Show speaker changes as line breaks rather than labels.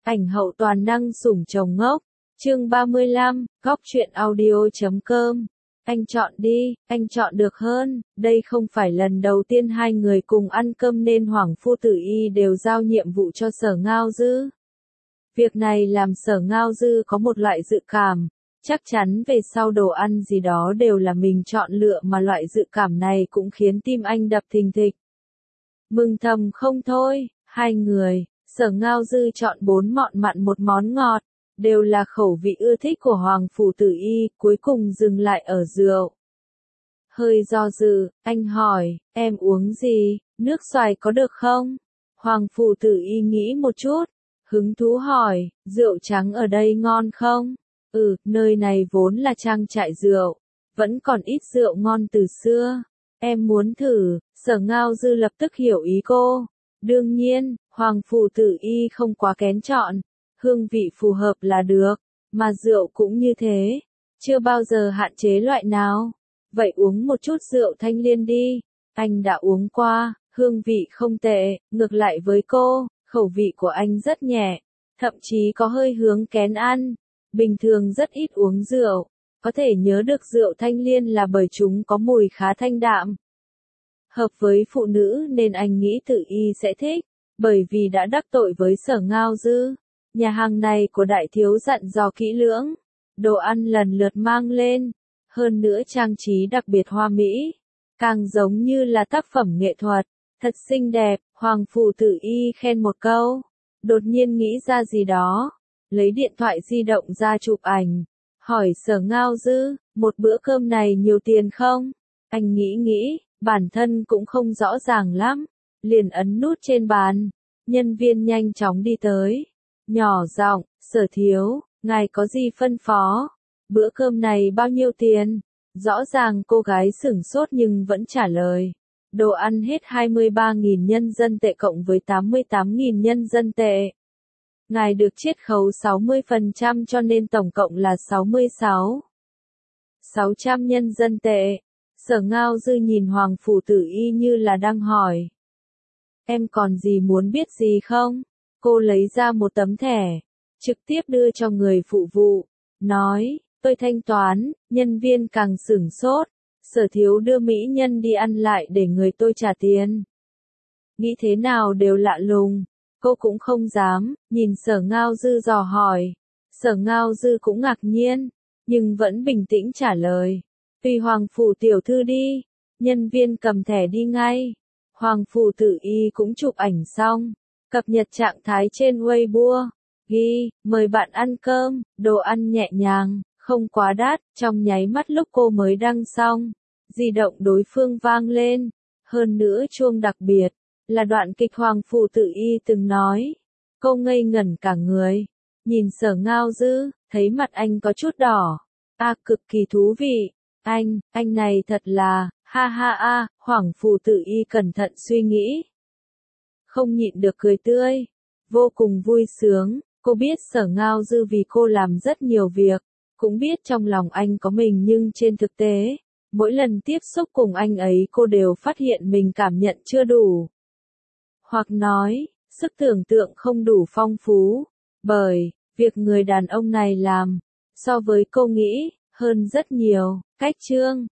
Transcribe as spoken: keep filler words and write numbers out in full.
Ảnh hậu toàn năng sủng chồng ngốc. Chương ba mươi lăm, góc truyện audio chấm com. Anh chọn đi, anh chọn được hơn, đây không phải lần đầu tiên hai người cùng ăn cơm nên Hoàng Phu Tử Y đều giao nhiệm vụ cho Sở Ngao Dư. Việc này làm Sở Ngao Dư có một loại dự cảm, chắc chắn về sau đồ ăn gì đó đều là mình chọn lựa mà loại dự cảm này cũng khiến tim anh đập thình thịch. Mừng thầm không thôi, hai người, Sở Ngao Dư chọn bốn mọn mặn một món ngọt, đều là khẩu vị ưa thích của Hoàng Phủ Tử Y, cuối cùng dừng lại ở rượu. Hơi do dự, anh hỏi, em uống gì, nước xoài có được không? Hoàng Phủ Tử Y nghĩ một chút, hứng thú hỏi, rượu trắng ở đây ngon không? Ừ, nơi này vốn là trang trại rượu, vẫn còn ít rượu ngon từ xưa. Em muốn thử. Sở Ngao Dư lập tức hiểu ý cô. Đương nhiên, Hoàng Phủ Tử Y không quá kén chọn, hương vị phù hợp là được, mà rượu cũng như thế, chưa bao giờ hạn chế loại nào. Vậy uống một chút rượu Thanh Liên đi, anh đã uống qua, hương vị không tệ, ngược lại với cô, khẩu vị của anh rất nhẹ, thậm chí có hơi hướng kén ăn, bình thường rất ít uống rượu, có thể nhớ được rượu Thanh Liên là bởi chúng có mùi khá thanh đạm. Hợp với phụ nữ nên anh nghĩ Tử Y sẽ thích, bởi vì đã đắc tội với Sở Ngao Dư. Nhà hàng này của đại thiếu dặn dò kỹ lưỡng, đồ ăn lần lượt mang lên, hơn nữa trang trí đặc biệt hoa mỹ, càng giống như là tác phẩm nghệ thuật, thật xinh đẹp. Hoàng Phủ Tử Y khen một câu, đột nhiên nghĩ ra gì đó, lấy điện thoại di động ra chụp ảnh, hỏi Sở Ngao Dư, một bữa cơm này nhiều tiền không? Anh nghĩ nghĩ, bản thân cũng không rõ ràng lắm, liền ấn nút trên bàn, nhân viên nhanh chóng đi tới. Nhỏ giọng, Sở thiếu, ngài có gì phân phó? Bữa cơm này bao nhiêu tiền? Rõ ràng cô gái sửng sốt nhưng vẫn trả lời. Đồ ăn hết hai mươi ba nghìn nhân dân tệ cộng với tám mươi tám nghìn nhân dân tệ. Ngài được chiết khấu sáu mươi phần trăm cho nên tổng cộng là sáu mươi sáu nghìn sáu trăm nhân dân tệ. Sở Ngao Dư nhìn Hoàng Phủ Tử Y như là đang hỏi. Em còn gì muốn biết gì không? Cô lấy ra một tấm thẻ, trực tiếp đưa cho người phụ vụ, nói, tôi thanh toán. Nhân viên càng sửng sốt, Sở thiếu đưa mỹ nhân đi ăn lại để người tôi trả tiền. Nghĩ thế nào đều lạ lùng, cô cũng không dám, nhìn Sở Ngao Dư dò hỏi. Sở Ngao Dư cũng ngạc nhiên, nhưng vẫn bình tĩnh trả lời, tùy Hoàng Phủ tiểu thư đi. Nhân viên cầm thẻ đi ngay. Hoàng Phủ Tử Y cũng chụp ảnh xong, cập nhật trạng thái trên Weibo, ghi, mời bạn ăn cơm, đồ ăn nhẹ nhàng, không quá đắt. Trong nháy mắt lúc cô mới đăng xong, di động đối phương vang lên, hơn nữa chuông đặc biệt, là đoạn kịch Hoàng Phủ Tử Y từng nói. Cô ngây ngẩn cả người, nhìn Sở Ngao Dư, thấy mặt anh có chút đỏ. À, cực kỳ thú vị, anh, anh này thật là, ha ha a. Hoàng Phủ Tử Y cẩn thận suy nghĩ, không nhịn được cười tươi, vô cùng vui sướng. Cô biết Sở Ngao Dư vì cô làm rất nhiều việc, cũng biết trong lòng anh có mình nhưng trên thực tế, mỗi lần tiếp xúc cùng anh ấy cô đều phát hiện mình cảm nhận chưa đủ. Hoặc nói, sức tưởng tượng không đủ phong phú, bởi, việc người đàn ông này làm, so với cô nghĩ, hơn rất nhiều. Cách chương